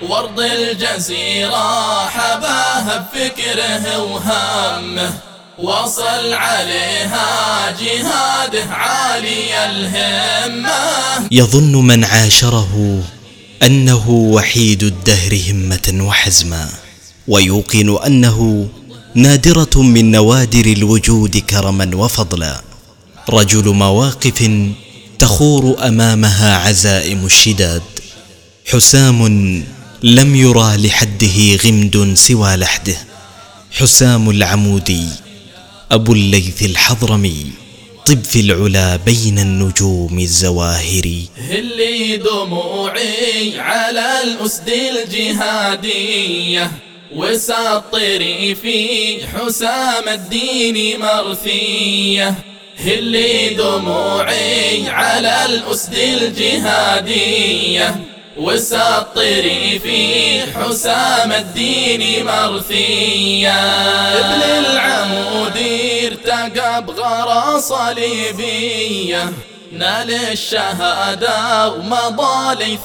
وارض الجزيرة حباها بفكره وهمه، وصل عليها جهاده عالي الهمة. يظن من عاشره أنه وحيد الدهر همة وحزما، ويوقن أنه نادرة من نوادر الوجود كرما وفضلا، رجل مواقف تخور أمامها عزائم الشداد، حسام لم يرى لحده غمد سوى لحده، حسام العمودي أبو الليث الحضرمي، طب في العلا بين النجوم الزواهر. هلي دموعي على الأسد الجهادية، وسطري في حسام الدين مرثية. هلي دموعي على الأسد الجهادية، وسطري في حسام الدين مرثية. ابن العمود ارتقى بغرى صليبية، نال الشهادة ومضى ليث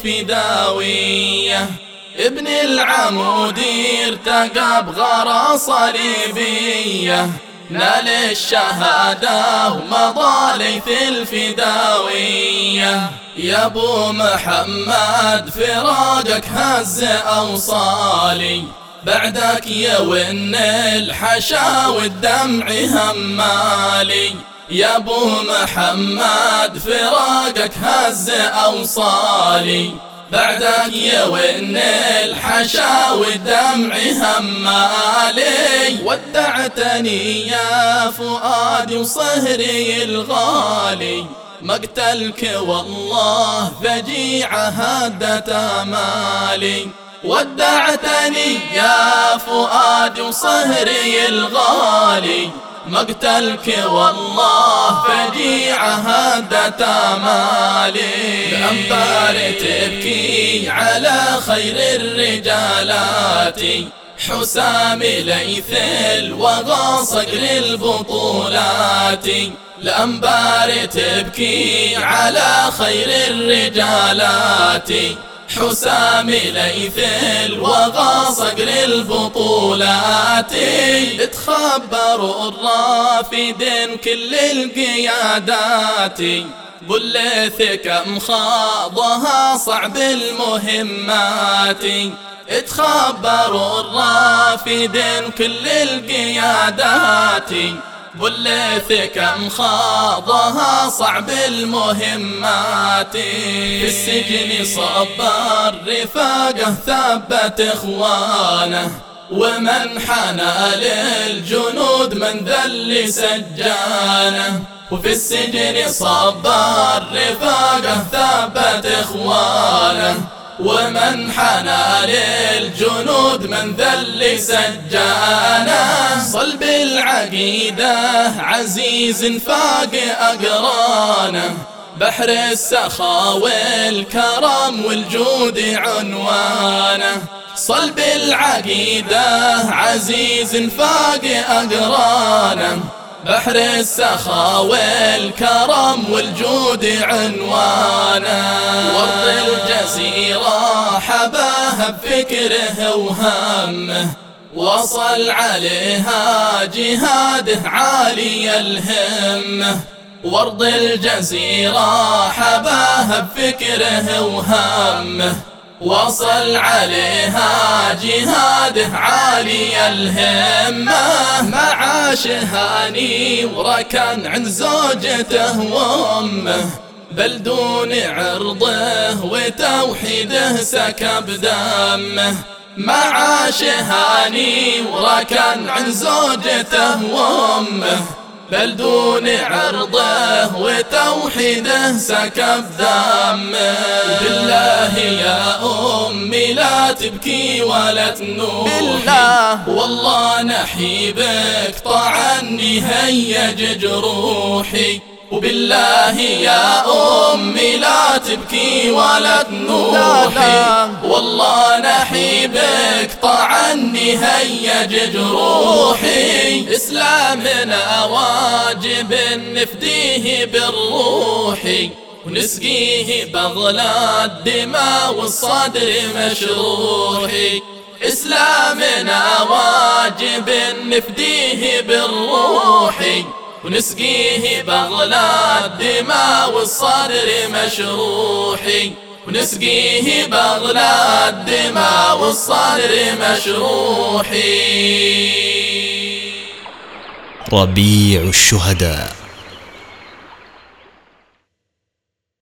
الفداوية. ابن العمود ارتقى بغرى صليبية، نال الشهادة ومضى ليث الفداوية. يا ابو محمد فراقك هز اوصالي، بعدك يون الحشا والدمع همالي. يا ابو محمد فراقك هز اوصالي، بعدك يون الحشا والدمع همالي. ودعتني يا فؤادي وصهري الغالي، مقتلك والله فجيعة هدت آمالي. ودعتني يا فؤادي وصهري الغالي، مقتلك والله فجيعة هدت آمالي. الأنبار تبكي على خير الرجالات، حسام ليث الوغى صقر البطولات. الأنبار تبكي على خير الرجالات، حسام ليث الوغى صقر البطولات. تخبروا الرافدين كل القيادات، بليث كم خاضها صعب المهمات. تخبروا الرافدين كل القيادات، بليث كم خاضها صعب المهمات. في السجن صبر رفاقه ثبت اخوانه، ومن حنى للجنود من ذل سجانه. وفي السجن صبر رفاقه ثبت اخوانه، ومن حنى للجنود من ذل سجانه. صلب العقيدة عزيز فاق أقرانه، بحر السخاء والكرم والجود عنوانه. صلب العقيدة عزيز فاق أقرانه، بحر السخاء والكرم والجود عنوانه. وارض الجزيرة حباها بفكره وهمه، وصل عليها جهاده عالي الهمة. وارض الجزيرة حباها بفكره وهمه، وصل عليها جهاده عالي الهمة. معاش هاني وركن عند زوجته وامه، بل دون عرضه وتوحيده سكب دمه. معاش هاني وركن عند زوجته وامه، بل دون عرضه وتوحيده سكب دمه. بالله يا أمي لا تبكي ولا تنوحي، بالله والله نحيبك طعني هيج جروحي. وبالله يا أمي لا تبكي ولا تنوحي، والله نحيبك طعني هيج جروحي. إسلامنا واجب نفديه بالروح، ونسقيه بغلى الدماء والصدر مشروحي. إسلامنا واجب نفديه بالروح، ونسقيه بغلى الدماء والصدر مشروحي. ونسقيه بغلى الدماء والصدر مشروحي. ربيع الشهداء.